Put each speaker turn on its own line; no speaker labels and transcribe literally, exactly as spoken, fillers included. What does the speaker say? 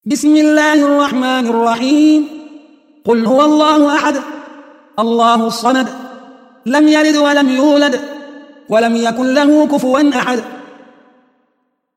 بسم الله الرحمن الرحيم. قل هو الله أحد الله الصمد لم يلد ولم يولد ولم يكن له كفوا أحد.